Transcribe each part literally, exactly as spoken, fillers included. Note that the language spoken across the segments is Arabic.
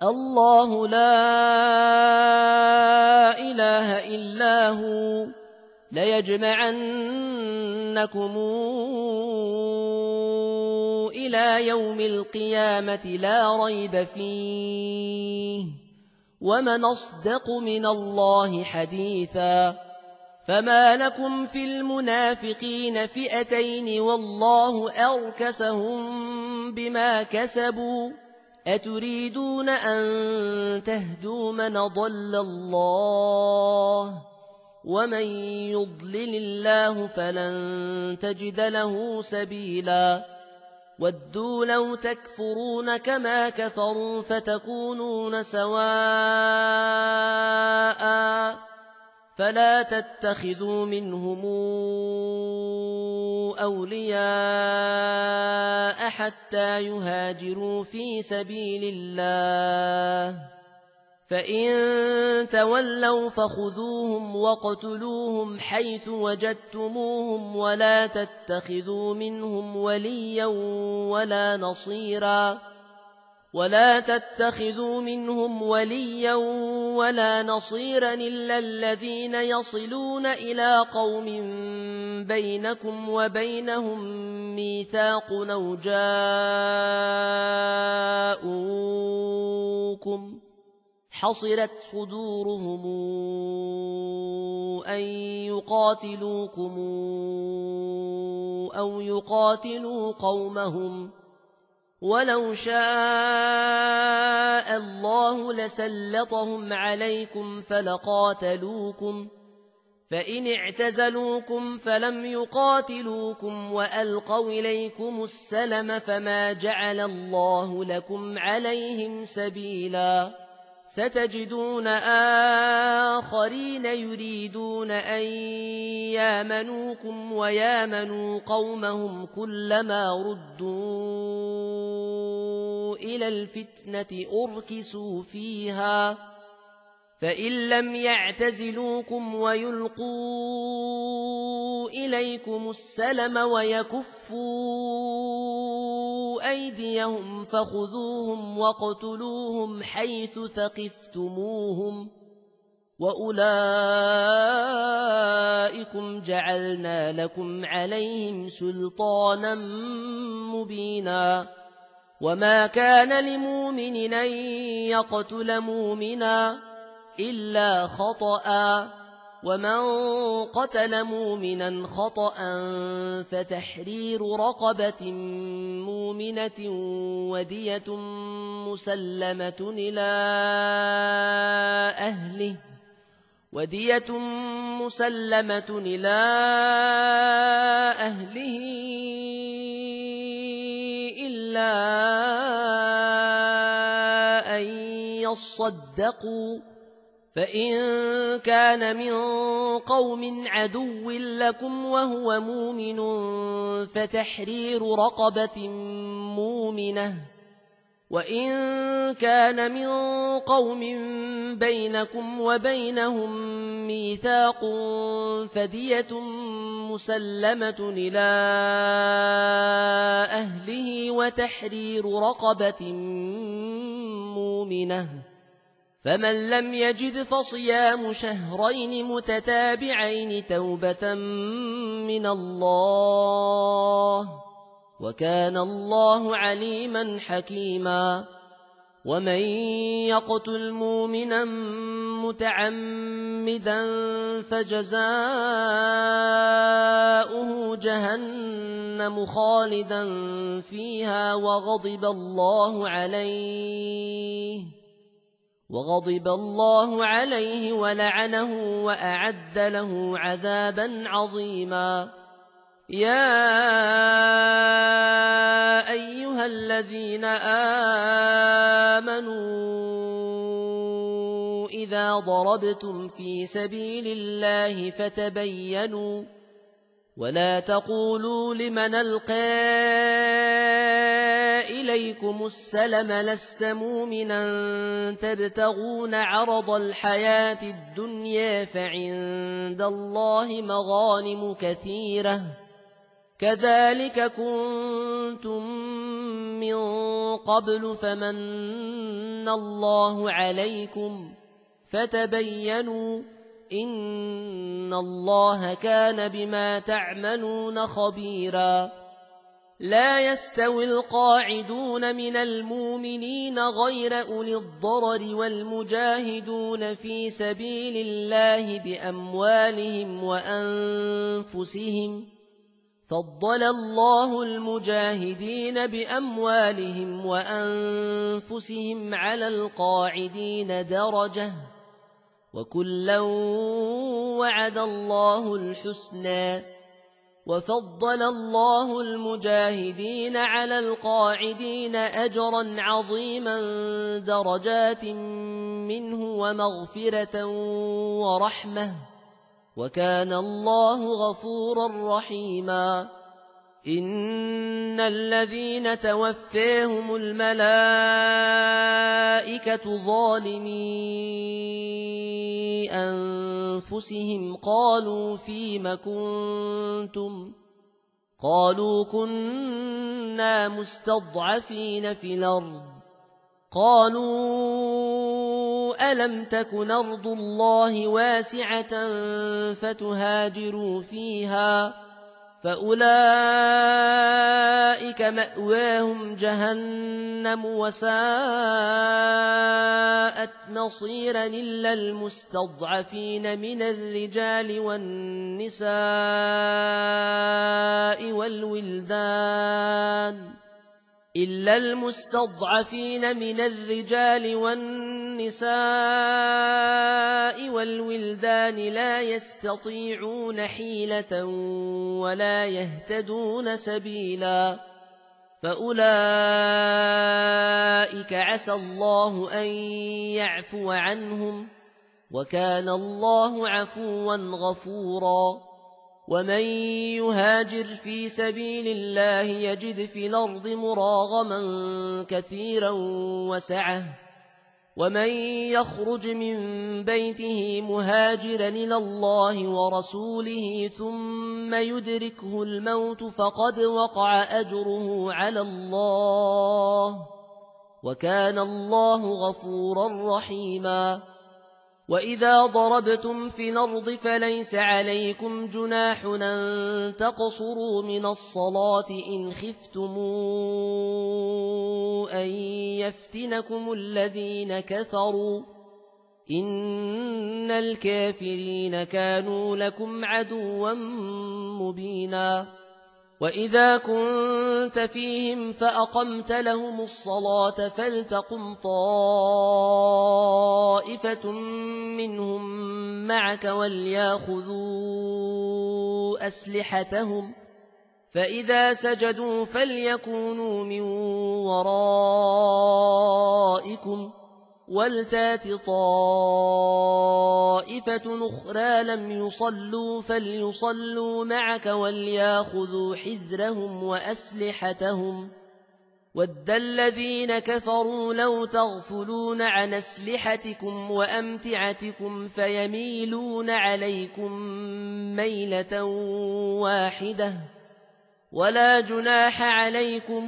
الله لا إله إلا هو ليجمعنكم إلى يوم القيامة لا ريب فيه ومن أصدق من الله حديثا فما لكم في المنافقين فئتين والله أركسهم بما كسبوا أتريدون أن تهدوا من ضل الله ومن يضلل الله فلن تجد له سبيلا ودوا لو تكفرون كما كفروا فتكونون سواء فلا تتخذوا منهم أولياء حتى يهاجروا في سبيل الله فإن تولوا فخذوهم واقتلوهم حيث وجدتموهم ولا تتخذوا منهم وليا ولا نصيرا ولا تتخذوا منهم وليا ولا نصيرا إلا الذين يصلون إلى قوم بينكم وبينهم ميثاق أو جاءوكم حصرت صدورهم أن يقاتلوكم أو يقاتلوا قومهم ولو شاء الله لسلطهم عليكم فلقاتلوكم فإن اعتزلوكم فلم يقاتلوكم وألقوا إليكم السلم فما جعل الله لكم عليهم سبيلا ستجدون آخرين يريدون أن يامنوكم ويامنوا قومهم كلما ردوا إلى الفتنة أركسوا فيها فإن لم يعتزلوكم ويلقوا إليكم السلم ويكفوا أيديهم فخذوهم واقتلوهم حيث ثقفتموهم وأولئكم جعلنا لكم عليهم سلطانا مبينا وما كان لمؤمن أن يقتل مؤمنا إلا خطأ ومن قتل مؤمنا خطأ فتحرير رقبة مؤمنة ودية مسلمة إلى أهله ودية مسلمة إلى أهله إلا أن يصدقوا فإن كان من قوم عدو لكم وهو مؤمن فتحرير رقبة مؤمنة وإن كان من قوم بينكم وبينهم ميثاق فدية مسلمة إلى أهله وتحرير رقبة مؤمنة فمن لم يجد فصيام شهرين متتابعين توبة من الله وكان الله عليما حكيما ومن يقتل مؤمنا متعمدا فجزاؤه جهنم خالدا فيها وغضب الله عليه وغضب الله عليه ولعنه وأعد له عذابا عظيما يا أيها الذين آمنوا إذا ضربتم في سبيل الله فتبينوا ولا تقولوا لمن ألقى إليكم السلم لست مؤمنا تبتغون عرض الحياة الدنيا فعند الله مغانم كثيرة كذلك كنتم من قبل فمن الله عليكم فتبينوا إن الله كان بما تعملون خبيرا لا يستوي القاعدون من المؤمنين غير أولي الضرر والمجاهدون في سبيل الله بأموالهم وأنفسهم فضل الله المجاهدين بأموالهم وأنفسهم على القاعدين درجة وكلا وعد الله الحسنى وفضل الله المجاهدين على القاعدين أجرا عظيما درجات منه ومغفرة ورحمة وكان الله غفورا رحيما إن الذين توفاهم الملائكة ظالمي أنفسهم قالوا فيم كنتم قالوا كنا مستضعفين في الأرض قالوا ألم تكن أرض الله واسعة فتهاجروا فيها فأولئك مأواهم جهنم وساءت مصيرا إلا المستضعفين من الرجال والنساء والولدان إلا المستضعفين من الرجال والنساء والولدان لا يستطيعون حيلة ولا يهتدون سبيلا فأولئك عسى الله أن يعفو عنهم وكان الله عفوا غفورا ومن يهاجر في سبيل الله يجد في الأرض مراغما كثيرا وسعة ومن يخرج من بيته مهاجرا إلى الله ورسوله ثم يدركه الموت فقد وقع أجره على الله وكان الله غفورا رحيما وإذا ضربتم في الأرض فليس عليكم جناح أن تقصروا من الصلاة إن خفتم أن يفتنكم الذين كفروا إن الكافرين كانوا لكم عدوا مبينا وإذا كنت فيهم فأقمت لهم الصلاة فلتقم طائفة منهم معك ولياخذوا أسلحتهم فإذا سجدوا فليكونوا من ورائكم ولتات طائفة أخرى لم يصلوا فليصلوا معك ولياخذوا حذرهم وأسلحتهم ود الذين كفروا لو تغفلون عن أسلحتكم وأمتعتكم فيميلون عليكم ميلة واحدة ولا جناح عليكم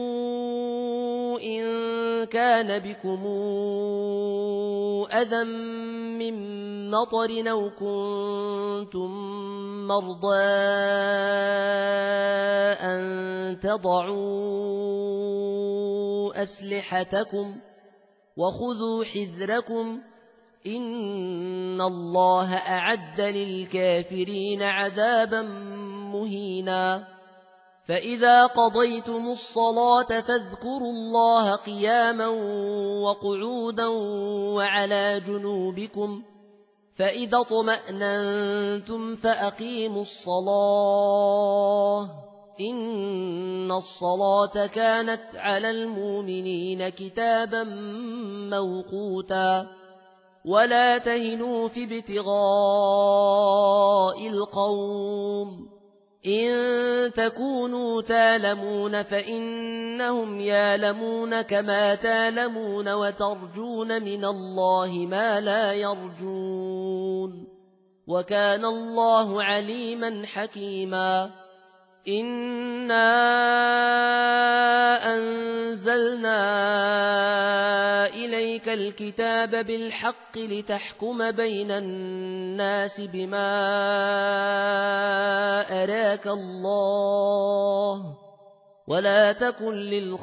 إن كان بكم أذى من مطر أو كنتم مرضى أن تضعوا أسلحتكم وخذوا حذركم إن الله أعد للكافرين عذابا مهينا فإذا قضيتم الصلاة فاذكروا الله قياما وقعودا وعلى جنوبكم فإذا اطمأننتم فأقيموا الصلاة إن الصلاة كانت على المؤمنين كتابا موقوتا ولا تهنوا في ابتغاء القوم إن تكونوا تالمون فإنهم يالمون كما تالمون وترجون من الله ما لا يرجون وكان الله عليما حكيما إنا أنزلنا إليك الكتاب بالحق لتحكم بين الناس بما أراك الله ولا تكن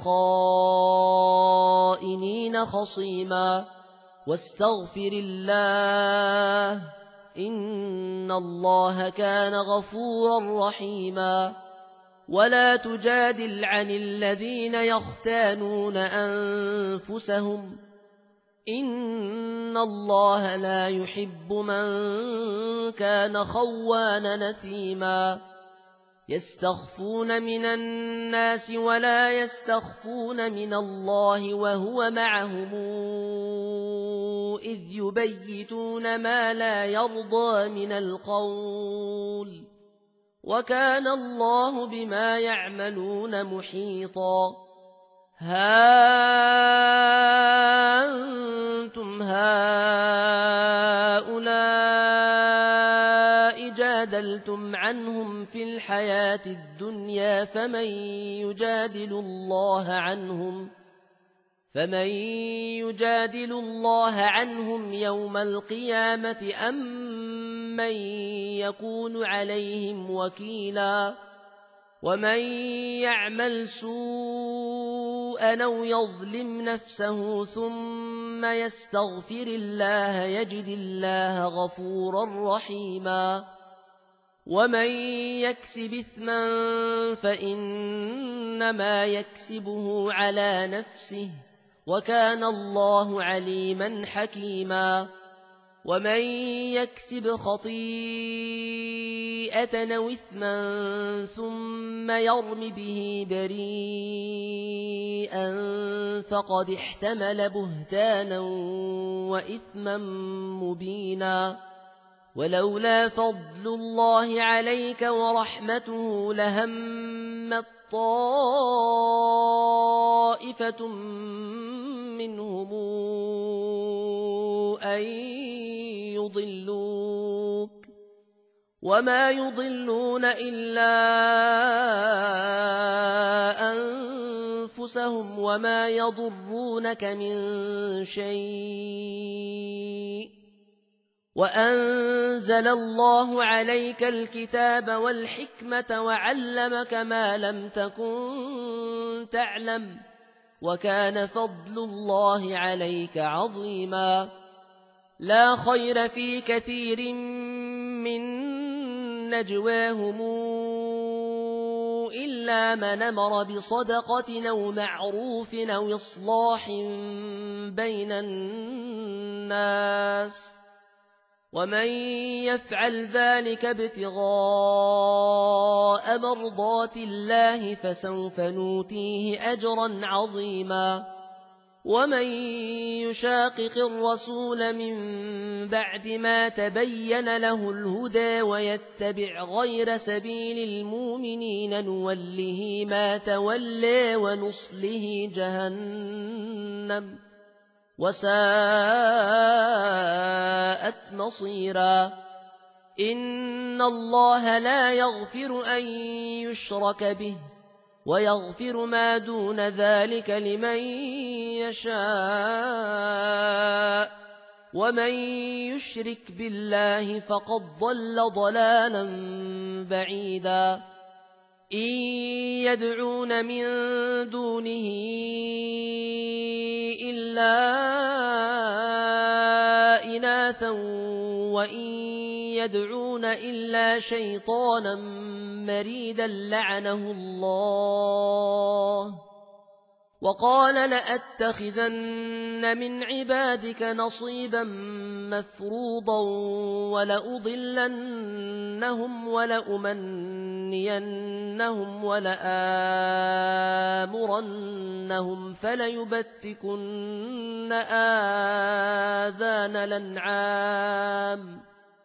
للخائنين خصيما واستغفر الله إن الله كان غفورا رحيما ولا تجادل عن الذين يختانون أنفسهم إن الله لا يحب من كان خوانا نثيما يستخفون من الناس ولا يستخفون من الله وهو معهم إذ يبيتون ما لا يرضى من القول وكان الله بما يعملون محيطا ها أنتم هؤلاء جادلتم عنهم في الحياة الدنيا فمن يجادل الله عنهم فمن يجادل الله عنهم يوم القيامة أم من يكون عليهم وكيلا ومن يعمل سوءا أو يظلم نفسه ثم يستغفر الله يجد الله غفورا رحيما ومن يكسب إثما فإنما يكسبه على نفسه وكان الله عليما حكيما ومن يكسب خطيئة أو إثما ثم يرم به بريئا فقد احتمل بهتانا وإثما مبينا ولولا فضل الله عليك ورحمته لهمت طائفة منهم أن يضلوك وما يضلون إلا أنفسهم وما يضرونك من شيء وأنزل الله عليك الكتاب والحكمة وعلمك ما لم تكن تعلم وكان فضل الله عليك عظيما لا خير في كثير من نجواهم إلا من أمر بصدقة أو معروف أو إصلاح بين الناس ومن يفعل ذلك ابتغاء مرضات الله فسوف نوتيه أجرا عظيما ومن يشاقق الرسول من بعد ما تبين له الهدى ويتبع غير سبيل المؤمنين نوله ما تولى ونصله جهنم وساءت مصيرا إن الله لا يغفر أن يشرك به ويغفر ما دون ذلك لمن يشاء ومن يشرك بالله فقد ضل ضلالا بعيدا إن يدعون من دونه إلا إناثا وإن يدعون إلا شيطانا مريدا لعنه الله وقال لأتخذن من عبادك نصيبا مفروضا ولأضلنهم ولأمنينهم ولآمرنهم فليبتكن آذان الأنعام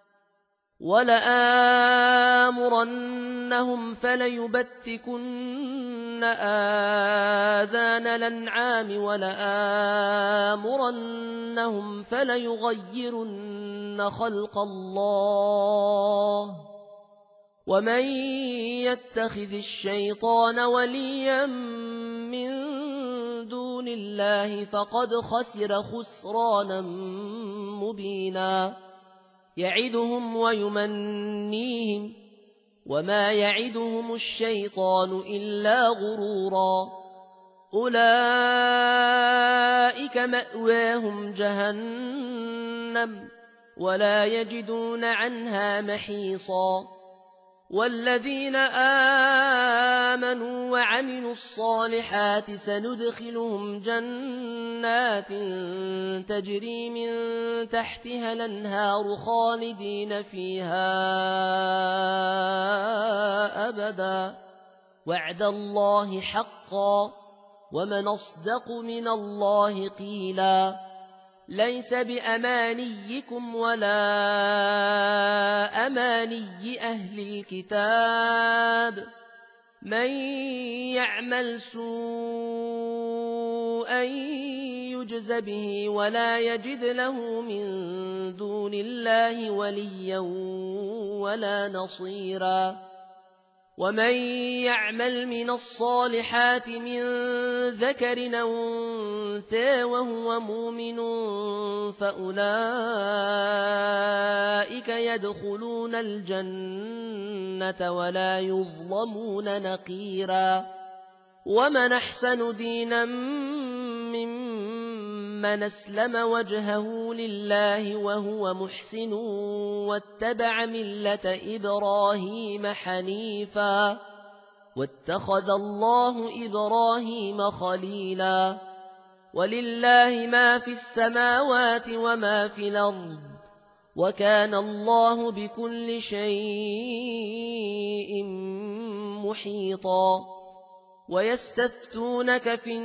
ولآمرنهم فليبتكن آذان الأنعام ولآمرنهم فليغيرن خلق الله ومن يتخذ الشيطان وليا من دون الله فقد خسر خسرانا مبينا يعدهم ويمنيهم وما يعدهم الشيطان إلا غرورا أولئك مأواهم جهنم ولا يجدون عنها محيصا والذين آمنوا وعملوا الصالحات سندخلهم جنات تجري من تحتها الأنهار خالدين فيها أبدا وعد الله حقا ومن أصدق من الله قيلا ليس بأمانيكم ولا أماني أهل الكتاب من يعمل سوءا يجز به ولا يجد له من دون الله وليا ولا نصيرا ومن يعمل من الصالحات من ذكر أو أنثى وهو مؤمن فأولئك يدخلون الجنة ولا يظلمون نقيرا ومن أحسن دينا ممن أسلم وجهه لله وهو محسن واتبع ملة إبراهيم حنيفا واتخذ الله إبراهيم خليلا ولله ما في السماوات وما في الأرض وكان الله بكل شيء محيطا ويستفتونك في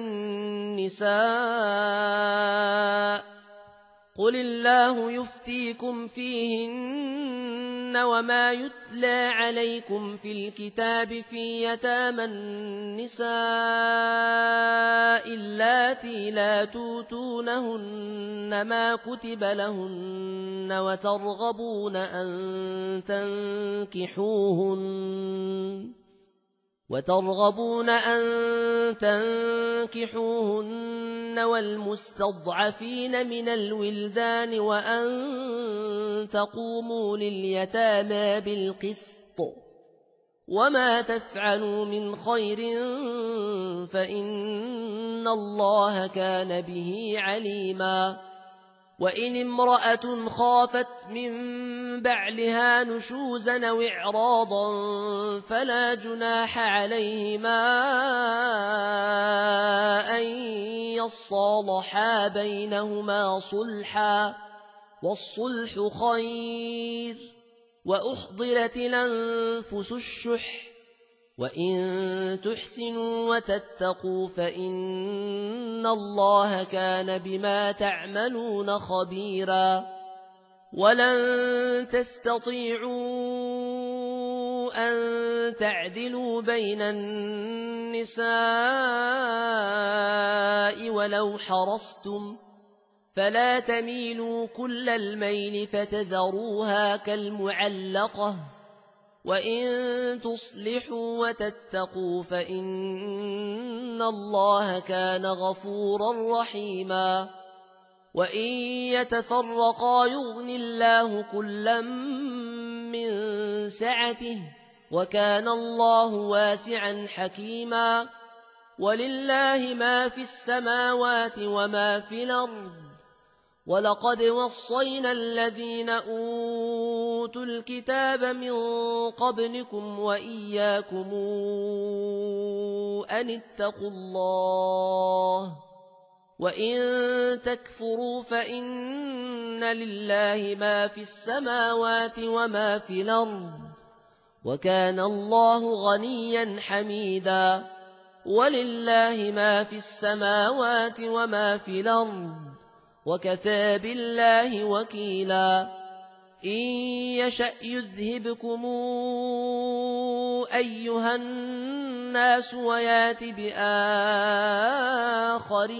النساء قل الله يفتيكم فيهن وما يتلى عليكم في الكتاب في يتامى النساء اللاتي لا توتونهن ما كتب لهن وترغبون أن تنكحوهن وترغبون أن تنكحوهن والمستضعفين من الولدان وأن تقوموا لليتامى بالقسط وما تفعلوا من خير فإن الله كان به عليما وإن امرأة خافت من بعلها نشوزا أو إعراضا فلا جناح عليهما أن يصالحا بينهما صلحا والصلح خير وأحضرت الأنفس الشح وإن تحسنوا وتتقوا فإن الله كان بما تعملون خبيرا ولن تستطيعوا أن تعدلوا بين النساء ولو حرصتم فلا تميلوا كل الميل فتذروها كالمعلقة وإن تصلحوا وتتقوا فإن الله كان غفورا رحيما وإن يتفرقا يغني الله كلا من سعته وكان الله واسعا حكيما ولله ما في السماوات وما في الأرض ولقد وصينا الذين أوتوا الكتاب من قبلكم وإياكم أن اتقوا الله وإن تكفروا فإن لله ما في السماوات وما في الأرض وكان الله غنيا حميدا ولله ما في السماوات وما في الأرض وكفى بالله وكيلا إن يشأ يذهبكم أيها الناس ويات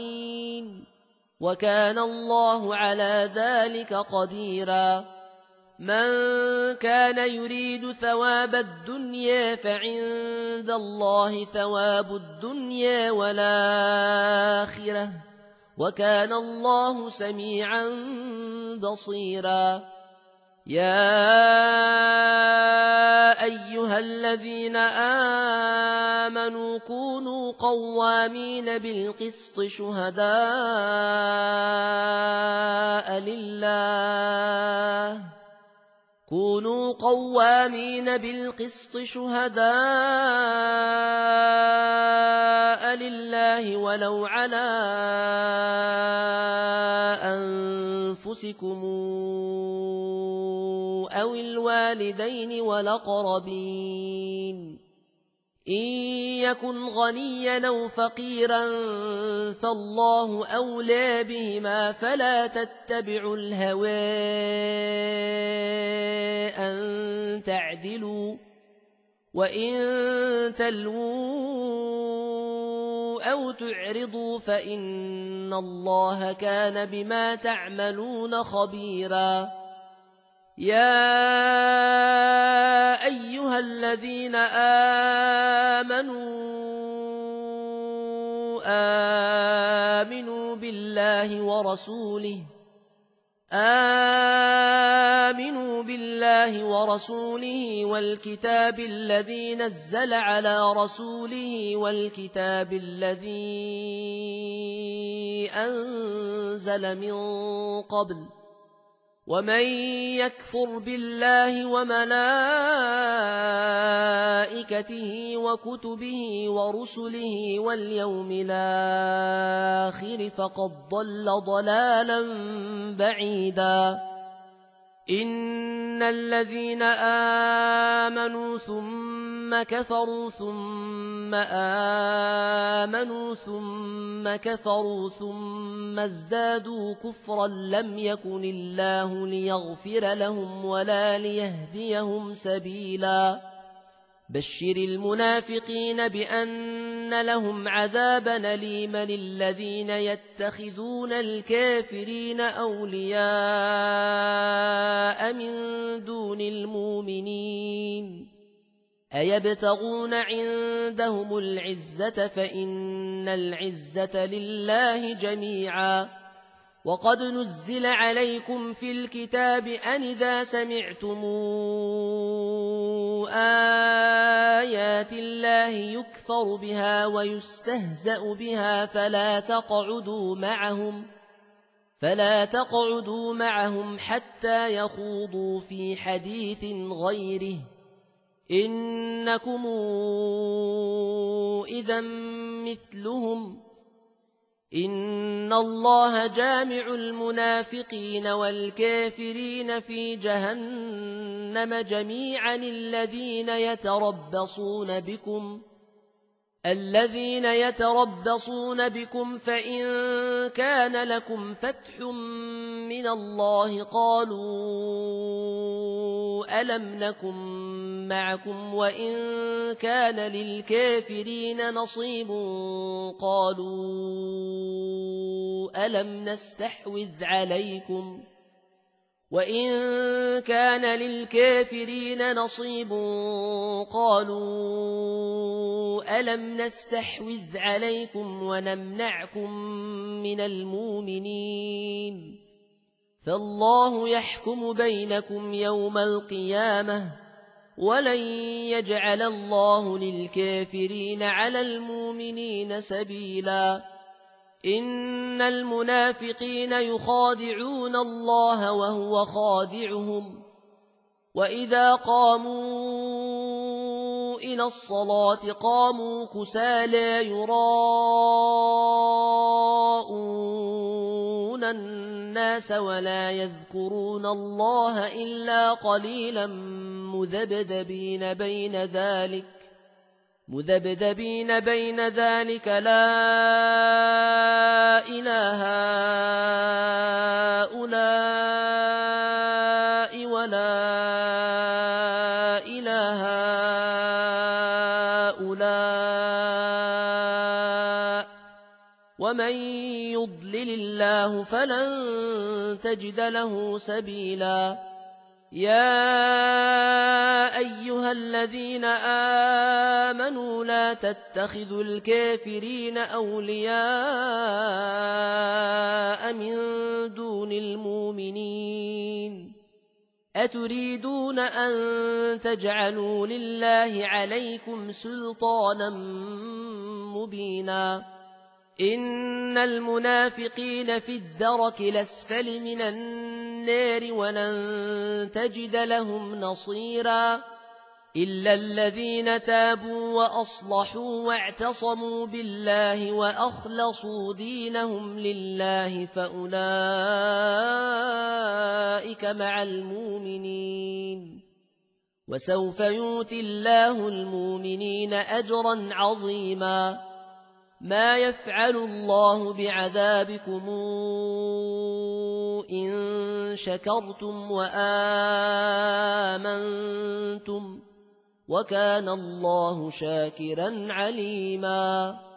بآخرين وكان الله على ذلك قديرا من كان يريد ثواب الدنيا فعند الله ثواب الدنيا والآخرة وكان الله سميعا بصيرا يا أيها الذين آمنوا كونوا قوامين بالقسط شهداء لله كونوا قوامين بالقسط شهداء لله ولو على أنفسكم أو الوالدين والأقربين إن يكن غنيا أو فقيرا فالله أولى بهما فلا تتبعوا الهوى أن تعدلوا وإن تلووا أو تعرضوا فإن الله كان بما تعملون خبيرا يا أيها الذين آمنوا آمنوا بالله ورسوله آمنوا بالله ورسوله والكتاب الذي نزل على رسوله والكتاب الذي أنزل من قبل ومن يكفر بالله وملائكته وكتبه ورسله واليوم الآخر فقد ضل ضلالا بعيدا إن الذين آمنوا ثم كفروا ثم آمنوا ثم كفروا ثم ازدادوا كفرا لم يكن الله ليغفر لهم ولا ليهديهم سبيلا بشر المنافقين بأن لهم عذابا أليما الذين يتخذون الكافرين أولياء من دون المؤمنين أيبتغون عندهم العزة فإن العزة لله جميعا وقد نزل عليكم في الكتاب أن إذا سمعتم آيات الله يكفر بها ويستهزأ بها فلا تقعدوا معهم فلا تقعدوا معهم حتى يخوضوا في حديث غيره إنكم إذا مثلهم إن الله جامع المنافقين والكافرين في جهنم جميعا الذين يتربصون بكم الذين يتربصون بكم فإن كان لكم فتح من الله قالوا ألم نكن معكم وإن كان للكافرين نصيب قالوا ألم نستحوذ عليكم وإن كان للكافرين نصيب قالوا ألم نستحوذ عليكم ونمنعكم من المؤمنين فالله يحكم بينكم يوم القيامة ولن يجعل الله للكافرين على المؤمنين سبيلا إن المنافقين يخادعون الله وهو خادعهم وإذا قاموا إلى الصلاة قاموا كسالى يراءون الناس ولا يذكرون الله إلا قليلا مذبذبين بين ذلك مذبذبين بين ذلك لا إله هؤلاء ولا إله هؤلاء ومن يضلل الله فلن تجد له سبيلا يا أيها الذين آمنوا لا تتخذوا الكافرين أولياء من دون المؤمنين أتريدون أن تجعلوا لله عليكم سلطانا مبينا إن المنافقين في الدرك الأسفل من النار ولن تجد لهم نصيرا إلا الذين تابوا وأصلحوا واعتصموا بالله وأخلصوا دينهم لله فأولئك مع المؤمنين وسوف يؤتي الله المؤمنين أجرا عظيما ما يفعل الله بعذابكم إن شكرتم وآمنتم وكان الله شاكرا عليما